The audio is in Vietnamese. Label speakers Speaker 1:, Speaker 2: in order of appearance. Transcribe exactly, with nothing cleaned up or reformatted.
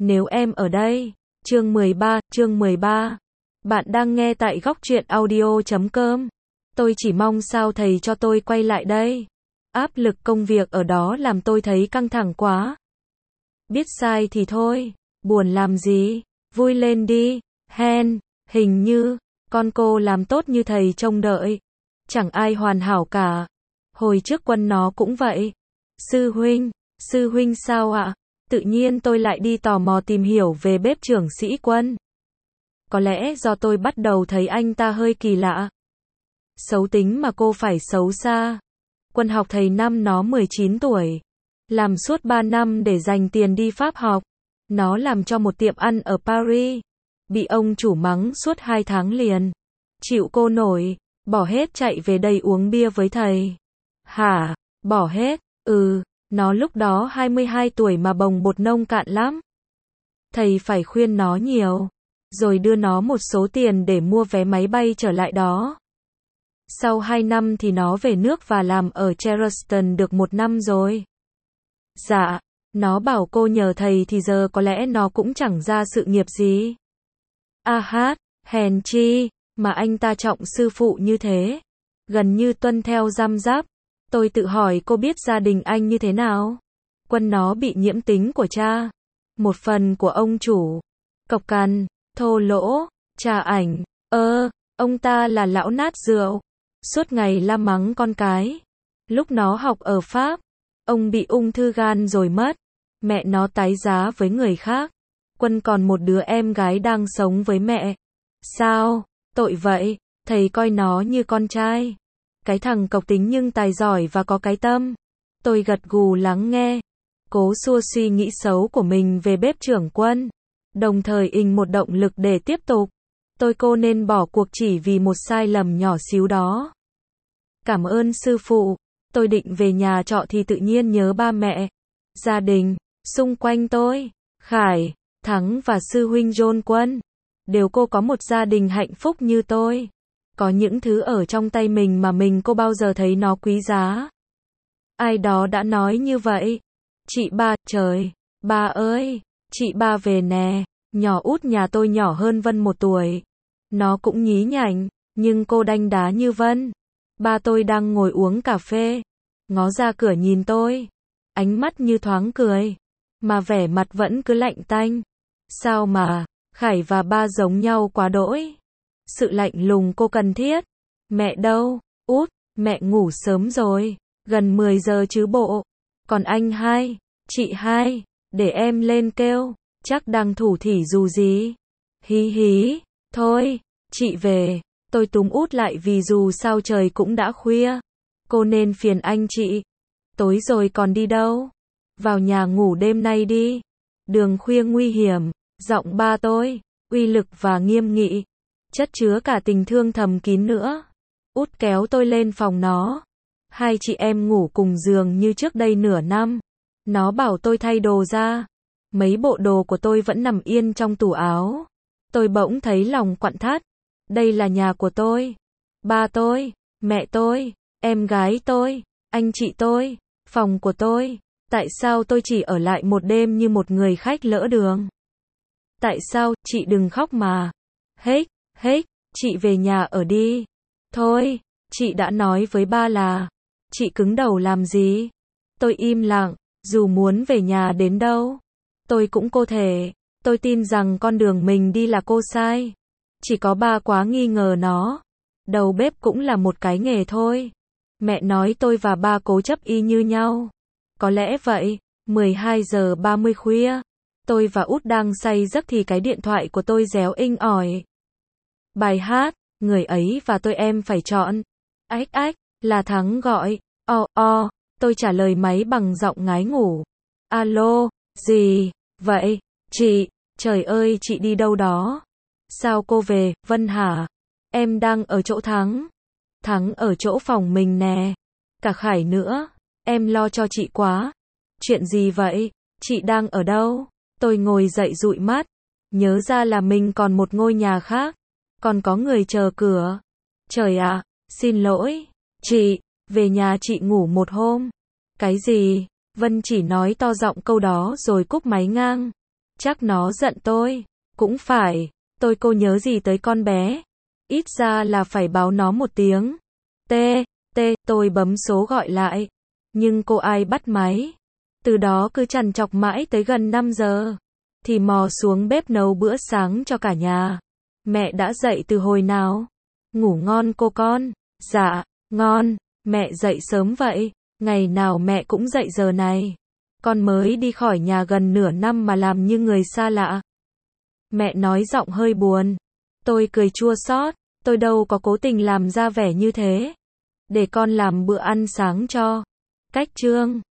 Speaker 1: Nếu em ở đây. Chương mười ba, chương mười ba. Bạn đang nghe tại góc truyện audio chấm com. Tôi chỉ mong sao thầy cho tôi quay lại đây. Áp lực công việc ở đó làm tôi thấy căng thẳng quá. Biết sai thì thôi, buồn làm gì, vui lên đi. Hen, hình như, con cô làm tốt như thầy trông đợi. Chẳng ai hoàn hảo cả. Hồi trước Quân nó cũng vậy. Sư huynh, sư huynh sao ạ? Tự nhiên tôi lại đi tò mò tìm hiểu về bếp trưởng Sĩ Quân. Có lẽ do tôi bắt đầu thấy anh ta hơi kỳ lạ. Xấu tính mà cô phải xấu xa. Quân học thầy năm nó mười chín tuổi. Làm suốt ba năm để dành tiền đi Pháp học. Nó làm cho một tiệm ăn ở Paris. Bị ông chủ mắng suốt hai tháng liền. Chịu cô nổi, bỏ hết chạy về đây uống bia với thầy. Hả? Bỏ hết? Ừ, nó lúc đó hai mươi hai tuổi mà bồng bột nông cạn lắm. Thầy phải khuyên nó nhiều. Rồi đưa nó một số tiền để mua vé máy bay trở lại đó. Sau hai năm thì nó về nước và làm ở Charleston được một năm rồi. Dạ, nó bảo cô nhờ thầy thì giờ có lẽ nó cũng chẳng ra sự nghiệp gì. A hát, hèn chi, mà anh ta trọng sư phụ như thế. Gần như tuân theo răm rắp. Tôi tự hỏi cô biết gia đình anh như thế nào? Quân nó bị nhiễm tính của cha. Một phần của ông chủ. Cộc cằn, thô lỗ, trà ảnh. Ơ, ông ta là lão nát rượu. Suốt ngày la mắng con cái. Lúc nó học ở Pháp, ông bị ung thư gan rồi mất. Mẹ nó tái giá với người khác. Quân còn một đứa em gái đang sống với mẹ. Sao? Tội vậy, thầy coi nó như con trai. Cái thằng cộc tính nhưng tài giỏi và có cái tâm. Tôi gật gù lắng nghe. Cố xua suy nghĩ xấu của mình về bếp trưởng Quân. Đồng thời ình một động lực để tiếp tục. Tôi cô nên bỏ cuộc chỉ vì một sai lầm nhỏ xíu đó. Cảm ơn sư phụ. Tôi định về nhà trọ thì tự nhiên nhớ ba mẹ. Gia đình, xung quanh tôi. Khải, Thắng và sư huynh John Quân. Đều cô có một gia đình hạnh phúc như tôi. Có những thứ ở trong tay mình mà mình cô bao giờ thấy nó quý giá. Ai đó đã nói như vậy. Chị ba, trời, ba ơi, chị ba về nè. Nhỏ út nhà tôi nhỏ hơn Vân một tuổi. Nó cũng nhí nhảnh, nhưng cô đanh đá như Vân. Ba tôi đang ngồi uống cà phê. Ngó ra cửa nhìn tôi. Ánh mắt như thoáng cười. Mà vẻ mặt vẫn cứ lạnh tanh. Sao mà, Khải và ba giống nhau quá đỗi. Sự lạnh lùng cô cần thiết. Mẹ đâu? Út, mẹ ngủ sớm rồi. Gần mười giờ chứ bộ. Còn anh hai, chị hai, để em lên kêu. Chắc đang thủ thỉ dù gì. Hí hí, thôi, chị về. Tôi túm út lại vì dù sao trời cũng đã khuya. Cô nên phiền anh chị. Tối rồi còn đi đâu? Vào nhà ngủ đêm nay đi. Đường khuya nguy hiểm. Giọng ba tôi, uy lực và nghiêm nghị. Chất chứa cả tình thương thầm kín nữa. Út kéo tôi lên phòng nó. Hai chị em ngủ cùng giường như trước đây nửa năm. Nó bảo tôi thay đồ ra. Mấy bộ đồ của tôi vẫn nằm yên trong tủ áo. Tôi bỗng thấy lòng quặn thắt. Đây là nhà của tôi. Ba tôi, mẹ tôi, em gái tôi, anh chị tôi, phòng của tôi. Tại sao tôi chỉ ở lại một đêm như một người khách lỡ đường? Tại sao, chị đừng khóc mà. Hết, hết, chị về nhà ở đi. Thôi, chị đã nói với ba là. Chị cứng đầu làm gì? Tôi im lặng, dù muốn về nhà đến đâu. Tôi cũng có thể. Tôi tin rằng con đường mình đi là cô sai. Chỉ có ba quá nghi ngờ nó. Đầu bếp cũng là một cái nghề thôi. Mẹ nói tôi và ba cố chấp y như nhau. Có lẽ vậy. mười hai giờ ba mươi khuya. Tôi và út đang say giấc thì cái điện thoại của tôi réo inh ỏi. Bài hát, người ấy và tôi em phải chọn. Ách ách, là Thắng gọi. O o, tôi trả lời máy bằng giọng ngái ngủ. Alo, gì, vậy, chị, trời ơi chị đi đâu đó? Sao cô về, Vân hả? Em đang ở chỗ Thắng. Thắng ở chỗ phòng mình nè. Cả Khải nữa, em lo cho chị quá. Chuyện gì vậy, chị đang ở đâu? Tôi ngồi dậy dụi mắt. Nhớ ra là mình còn một ngôi nhà khác. Còn có người chờ cửa. Trời ạ, xin lỗi, chị, về nhà chị ngủ một hôm. Cái gì? Vân chỉ nói to giọng câu đó rồi cúp máy ngang. Chắc nó giận tôi. Cũng phải, tôi cô nhớ gì tới con bé. Ít ra là phải báo nó một tiếng. T, T, tôi bấm số gọi lại. Nhưng cô ai bắt máy. Từ đó cứ trằn trọc mãi tới gần năm giờ. Thì mò xuống bếp nấu bữa sáng cho cả nhà. Mẹ đã dậy từ hồi nào? Ngủ ngon cô con. Dạ, ngon. Mẹ dậy sớm vậy. Ngày nào mẹ cũng dậy giờ này. Con mới đi khỏi nhà gần nửa năm mà làm như người xa lạ. Mẹ nói giọng hơi buồn. Tôi cười chua xót. Tôi đâu có cố tình làm ra vẻ như thế. Để con làm bữa ăn sáng cho. Cách chương